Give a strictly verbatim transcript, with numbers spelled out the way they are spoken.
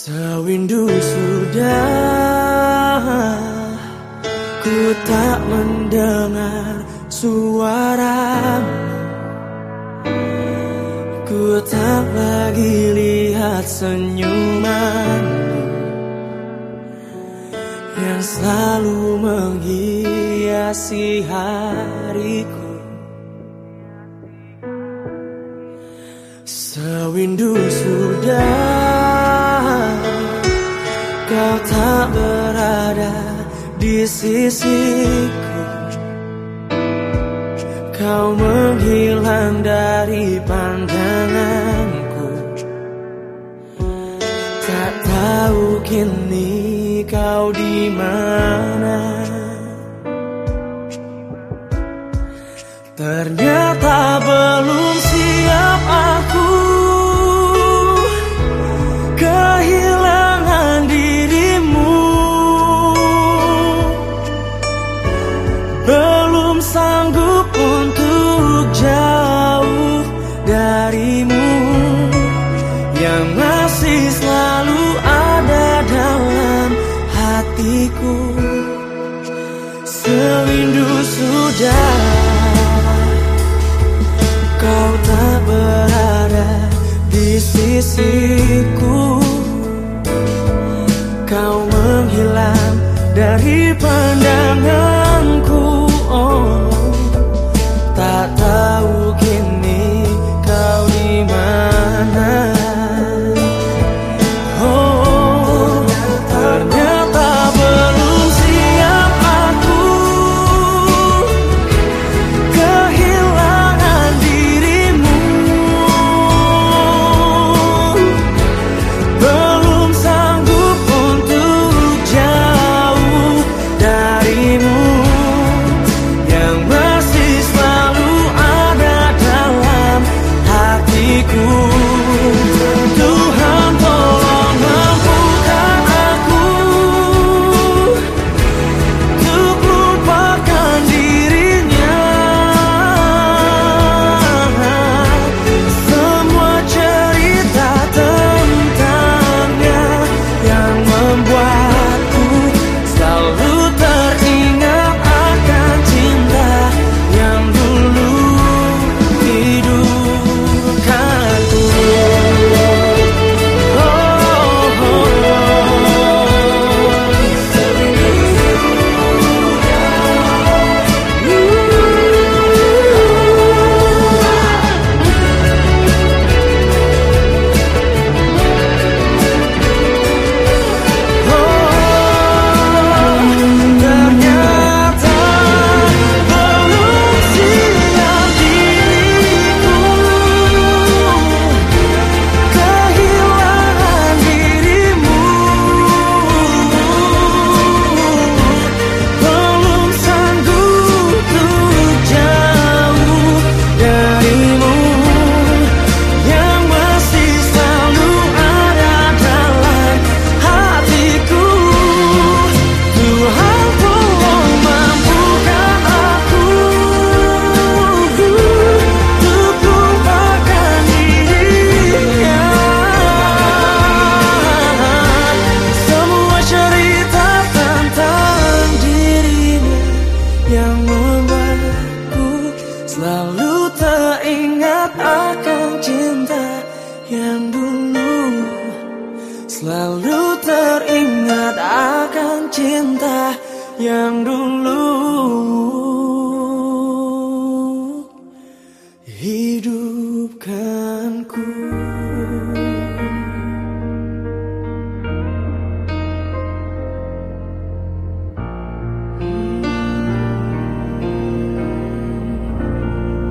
Sewindu sudah ku tak mendengar suaramu, ku tak lagi lihat senyumanmu yang selalu menghiasi hariku. Sewindu sudah kau tak berada di sisiku, kau menghilang dari pandanganku. Tak tahu kini kau di mana. Ternyata belum siap aku kehilangan dirimu. Belum sanggup untuk jauh darimu yang masih selalu ada dalam hatiku. Sewindu sudah kau tak berada di sisiku, kau menghilang dari pandanganku. Oh, tak tahu kini kau di mana. Oh, ternyata belum siap aku kehilangan dirimu. Belum sanggup untuk jauh darimu yang masih selalu ada dalam hatiku. Tuhan tolong mampukan aku untuk lupakan dirinya. Semua cerita tentangnya yang membuatku selalu teringat akan cinta yang dulu hidupkanku. Oh, oh, oh. Ternyata belum siap diriku kehilangan dirimu. Belum sanggup untuk jauh darimu yang masih selalu ada dalam hatiku. Tuhan tolong mampukan aku untuk lupakan dirinya. Semua cerita tentang dirinya yang membuatku selalu teringat akan cinta yang dulu. Selalu teringat akan cinta yang dulu hidupkanku.